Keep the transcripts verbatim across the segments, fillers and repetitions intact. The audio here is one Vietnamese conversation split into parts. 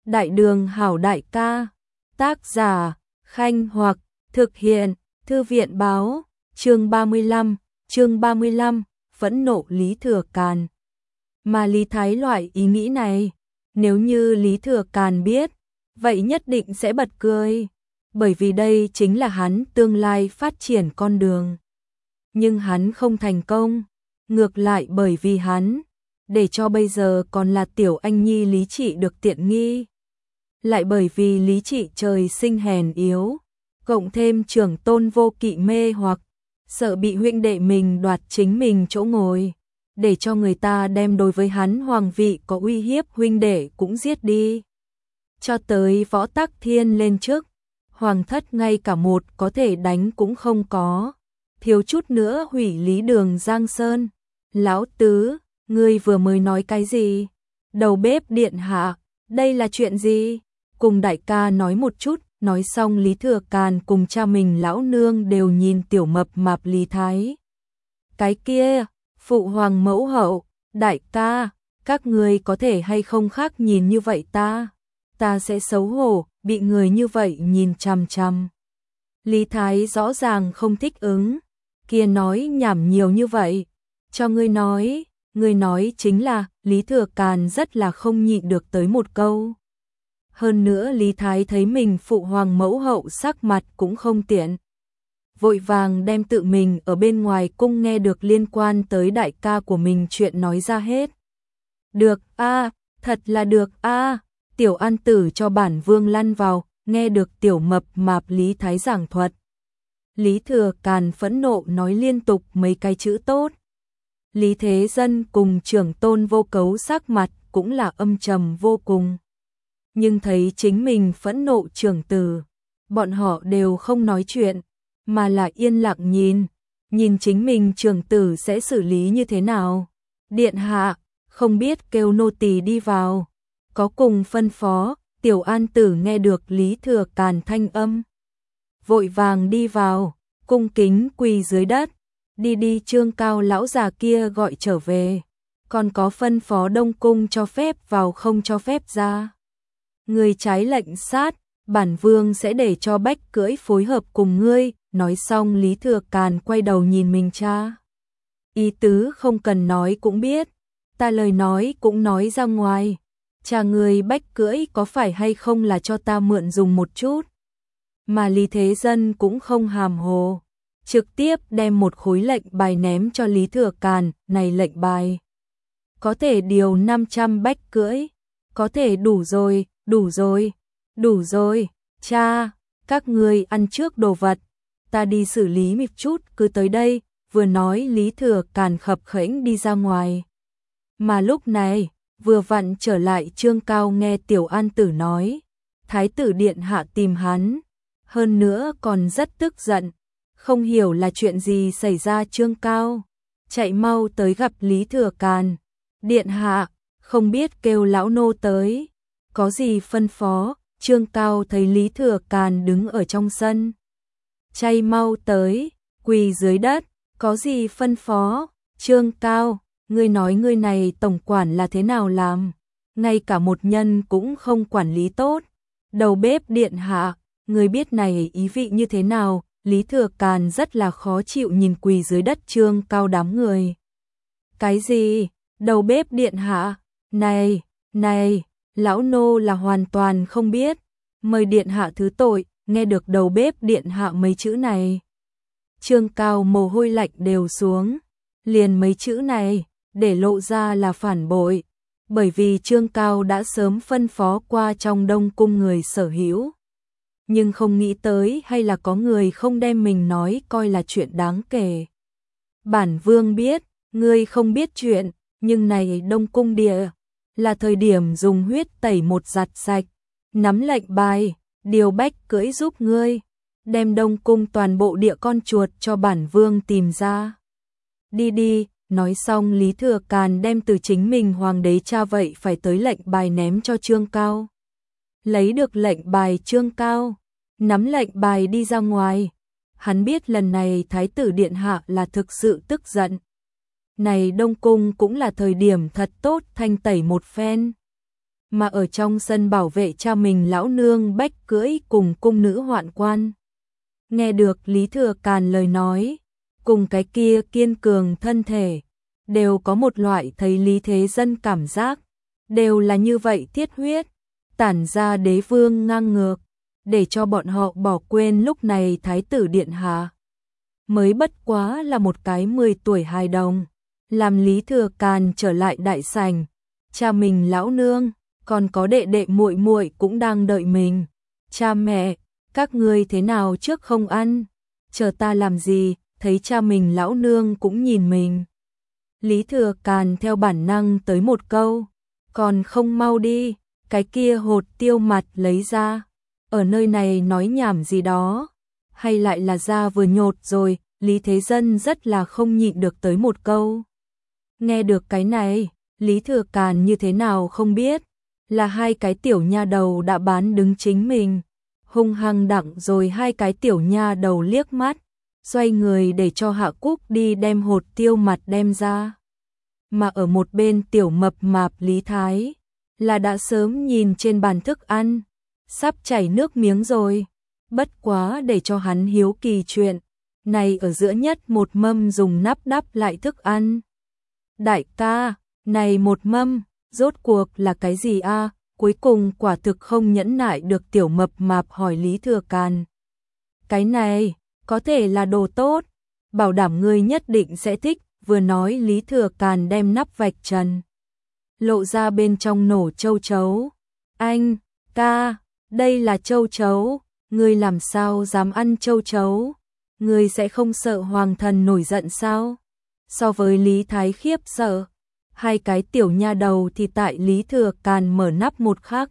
Đại đường hảo đại ca. Tác giả, Khanh Hoặc, thực hiện, Thư viện báo, chương ba mươi lăm, chương ba mươi lăm, phẫn nộ Lý Thừa Càn. Mà Lý Thái loại ý nghĩ này, nếu như Lý Thừa Càn biết, vậy nhất định sẽ bật cười, bởi vì đây chính là hắn tương lai phát triển con đường. Nhưng hắn không thành công, ngược lại bởi vì hắn, để cho bây giờ còn là tiểu anh nhi Lý Trị được tiện nghi. Lại bởi vì Lý Trị trời sinh hèn yếu, cộng thêm trưởng tôn vô kỵ mê hoặc, sợ bị huynh đệ mình đoạt chính mình chỗ ngồi, để cho người ta đem đối với hắn hoàng vị có uy hiếp huynh đệ cũng giết đi. Cho tới Võ Tắc Thiên lên trước, hoàng thất ngay cả một có thể đánh cũng không có, thiếu chút nữa hủy Lý Đường Giang Sơn. Lão tứ, ngươi vừa mới nói cái gì? Đầu bếp điện hạ, đây là chuyện gì? Cùng đại ca nói một chút. Nói xong Lý Thừa Càn cùng cha mình lão nương đều nhìn tiểu mập mạp Lý Thái. Cái kia, phụ hoàng mẫu hậu, đại ca, các người có thể hay không khác nhìn như vậy ta? Ta sẽ xấu hổ, bị người như vậy nhìn chằm chằm. Lý Thái rõ ràng không thích ứng, kia nói nhảm nhiều như vậy. Cho ngươi nói, ngươi nói chính là, Lý Thừa Càn rất là không nhịn được tới một câu. Hơn nữa Lý Thái thấy mình phụ hoàng mẫu hậu sắc mặt cũng không tiện. Vội vàng đem tự mình ở bên ngoài cung nghe được liên quan tới đại ca của mình chuyện nói ra hết. Được a, thật là được a, tiểu an tử cho bản vương lăn vào, nghe được tiểu mập mạp Lý Thái giảng thuật. Lý Thừa Càn phẫn nộ nói liên tục mấy cái chữ tốt. Lý Thế Dân cùng trưởng tôn vô cấu sắc mặt cũng là âm trầm vô cùng. Nhưng thấy chính mình phẫn nộ trưởng tử, bọn họ đều không nói chuyện, mà là yên lặng nhìn, nhìn chính mình trưởng tử sẽ xử lý như thế nào. Điện hạ, không biết kêu nô tỳ đi vào, có cùng phân phó. Tiểu an tử nghe được Lý Thừa Càn thanh âm, vội vàng đi vào, cung kính quỳ dưới đất. Đi đi, Trương Cao lão già kia gọi trở về, còn có phân phó Đông Cung cho phép vào không cho phép ra. Người trái lệnh sát, bản vương sẽ để cho Bách Cưỡi phối hợp cùng ngươi. Nói xong Lý Thừa Càn quay đầu nhìn mình cha. Ý tứ không cần nói cũng biết, ta lời nói cũng nói ra ngoài. Cha người Bách Cưỡi có phải hay không là cho ta mượn dùng một chút? Mà Lý Thế Dân cũng không hàm hồ, trực tiếp đem một khối lệnh bài ném cho Lý Thừa Càn. Này lệnh bài có thể điều năm trăm Bách Cưỡi, có thể đủ rồi. Đủ rồi, đủ rồi, cha, các người ăn trước đồ vật, ta đi xử lý một chút, cứ tới đây. Vừa nói Lý Thừa Càn khập khểnh đi ra ngoài. Mà lúc này, vừa vặn trở lại Trương Cao nghe Tiểu An Tử nói, Thái tử điện hạ tìm hắn, hơn nữa còn rất tức giận, không hiểu là chuyện gì xảy ra. Trương Cao chạy mau tới gặp Lý Thừa Càn. Điện hạ, không biết kêu lão nô tới, có gì phân phó? Trương Cao thấy Lý Thừa Càn đứng ở trong sân, chạy mau tới, quỳ dưới đất, có gì phân phó? Trương Cao, ngươi nói ngươi này tổng quản là thế nào làm? Ngay cả một nhân cũng không quản lý tốt. Đầu bếp điện hạ, ngươi biết này ý vị như thế nào? Lý Thừa Càn rất là khó chịu nhìn quỳ dưới đất Trương Cao đám người. Cái gì? Đầu bếp điện hạ? Này, này, lão nô là hoàn toàn không biết, mời điện hạ thứ tội. Nghe được đầu bếp điện hạ mấy chữ này, Trương Cao mồ hôi lạnh đều xuống, liền mấy chữ này, để lộ ra là phản bội, bởi vì Trương Cao đã sớm phân phó qua trong Đông Cung người sở hữu. Nhưng không nghĩ tới hay là có người không đem mình nói coi là chuyện đáng kể. Bản vương biết, ngươi không biết chuyện, nhưng này Đông Cung địa là thời điểm dùng huyết tẩy một giặt sạch, nắm lệnh bài, điều Bách Cưỡi giúp ngươi, đem Đông Cung toàn bộ địa con chuột cho bản vương tìm ra. Đi đi. Nói xong Lý Thừa Càn đem từ chính mình hoàng đế cha vậy phải tới lệnh bài ném cho Trương Cao. Lấy được lệnh bài, Trương Cao nắm lệnh bài đi ra ngoài. Hắn biết lần này Thái tử điện hạ là thực sự tức giận. Này Đông Cung cũng là thời điểm thật tốt thanh tẩy một phen. mà ở trong sân bảo vệ cha mình lão nương Bách cưỡi cùng cung nữ hoạn quan. Nghe được Lý Thừa Càn lời nói, cùng cái kia kiên cường thân thể, đều có một loại thấy Lý Thế Dân cảm giác, đều là như vậy thiết huyết, tản ra đế vương ngang ngược, để cho bọn họ bỏ quên lúc này Thái tử Điện Hạ mới bất quá là một cái mười tuổi hài đồng, làm Lý Thừa Càn trở lại đại sảnh, cha mình lão nương, còn có đệ đệ muội muội cũng đang đợi mình. Cha mẹ, các ngươi thế nào trước không ăn? Chờ ta làm gì? Thấy cha mình lão nương cũng nhìn mình. Lý Thừa Càn theo bản năng tới một câu, còn không mau đi, cái kia hột tiêu mặt lấy ra, ở nơi này nói nhảm gì đó, hay lại là da vừa nhột rồi, Lý Thế Dân rất là không nhịn được tới một câu. Nghe được cái này, Lý Thừa Càn như thế nào không biết, là hai cái tiểu nha đầu đã bán đứng chính mình, hung hăng đặng rồi hai cái tiểu nha đầu liếc mắt, xoay người để cho Hạ Cúc đi đem hột tiêu mặt đem ra. Mà ở một bên tiểu mập mạp Lý Thái, là đã sớm nhìn trên bàn thức ăn, sắp chảy nước miếng rồi, bất quá để cho hắn hiếu kỳ chuyện, này ở giữa nhất một mâm dùng nắp đắp lại thức ăn. Đại ca, này một mâm, rốt cuộc là cái gì a? Cuối cùng quả thực không nhẫn nại được tiểu mập mạp hỏi Lý Thừa Càn. Cái này, có thể là đồ tốt, bảo đảm ngươi nhất định sẽ thích, vừa nói Lý Thừa Càn đem nắp vạch trần. Lộ ra bên trong nổ châu chấu. Anh, ca, đây là châu chấu, ngươi làm sao dám ăn châu chấu? Ngươi sẽ không sợ hoàng thần nổi giận sao? So với Lý Thái khiếp sợ, hai cái tiểu nha đầu thì tại Lý Thừa Càn mở nắp một khắc.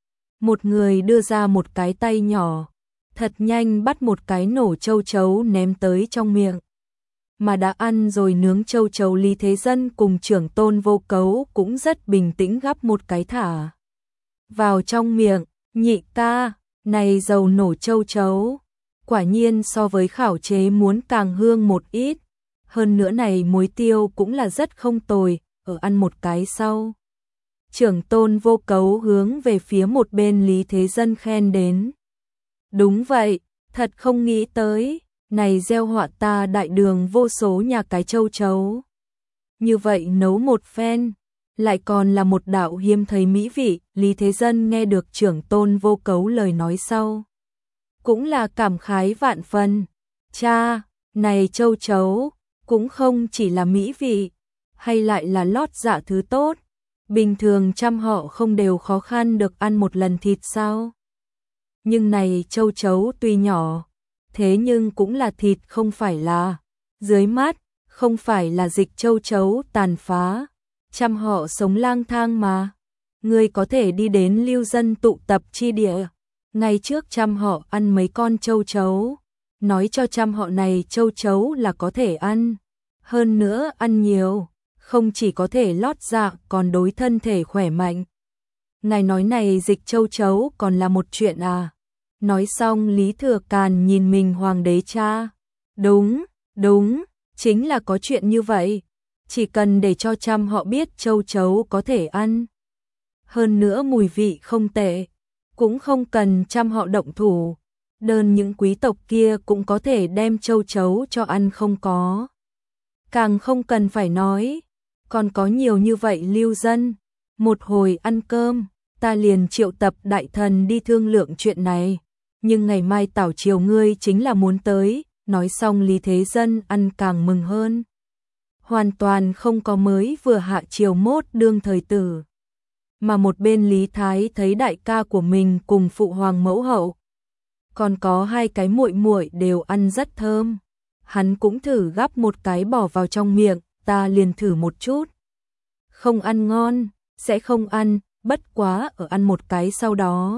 Một người đưa ra một cái tay nhỏ, thật nhanh bắt một cái nổ châu chấu ném tới trong miệng. Mà đã ăn rồi nướng châu chấu Lý Thế Dân cùng trưởng tôn Vô Cấu cũng rất bình tĩnh gắp một cái thả vào trong miệng. Nhị ca, này dầu nổ châu chấu, quả nhiên so với khảo chế muốn càng hương một ít, hơn nữa này muối tiêu cũng là rất không tồi, ở ăn một cái sau. Trưởng tôn Vô Cấu hướng về phía một bên Lý Thế Dân khen đến. Đúng vậy, thật không nghĩ tới, này gieo họa ta đại đường vô số nhà cái châu chấu. Như vậy nấu một phen, lại còn là một đạo hiếm thấy mỹ vị. Lý Thế Dân nghe được trưởng tôn Vô Cấu lời nói sau, cũng là cảm khái vạn phần. Cha, này châu chấu, cũng không chỉ là mỹ vị, hay lại là lót dạ thứ tốt. Bình thường trăm họ không đều khó khăn được ăn một lần thịt sao? Nhưng này châu chấu tuy nhỏ, thế nhưng cũng là thịt, không phải là dưới mắt, không phải là dịch châu chấu tàn phá. Trăm họ sống lang thang mà. Người có thể đi đến lưu dân tụ tập chi địa, ngay trước trăm họ ăn mấy con châu chấu, nói cho trăm họ này châu chấu là có thể ăn. Hơn nữa ăn nhiều, không chỉ có thể lót dạ còn đối thân thể khỏe mạnh. Ngài nói này dịch châu chấu còn là một chuyện à? Nói xong Lý Thừa Càn nhìn mình hoàng đế cha. Đúng, đúng, chính là có chuyện như vậy. Chỉ cần để cho trăm họ biết châu chấu có thể ăn. Hơn nữa mùi vị không tệ, cũng không cần trăm họ động thủ. Đơn những quý tộc kia cũng có thể đem châu chấu cho ăn không có. Càng không cần phải nói, còn có nhiều như vậy lưu dân. Một hồi ăn cơm, ta liền triệu tập đại thần đi thương lượng chuyện này. Nhưng ngày mai tảo chiều ngươi chính là muốn tới. Nói xong Lý Thế Dân ăn càng mừng hơn. Hoàn toàn không có mới vừa hạ chiều mốt đương thời tử. Mà một bên Lý Thái thấy đại ca của mình cùng phụ hoàng mẫu hậu, còn có hai cái muội muội đều ăn rất thơm. Hắn cũng thử gắp một cái bỏ vào trong miệng, ta liền thử một chút. Không ăn ngon, sẽ không ăn, bất quá ở ăn một cái sau đó.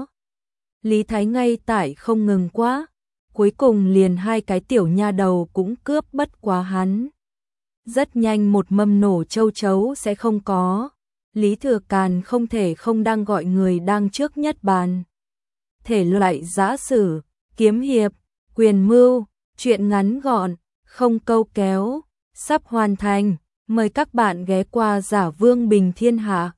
Lý Thái ngay tại không ngừng quá, cuối cùng liền hai cái tiểu nha đầu cũng cướp bất quá hắn. Rất nhanh một mâm nổ châu chấu sẽ không có. Lý Thừa Càn không thể không đang gọi người đang trước nhất bàn. Thể loại giã sử, kiếm hiệp, quyền mưu, chuyện ngắn gọn, không câu kéo, sắp hoàn thành. Mời các bạn ghé qua Giả Vương Bình Thiên Hạ.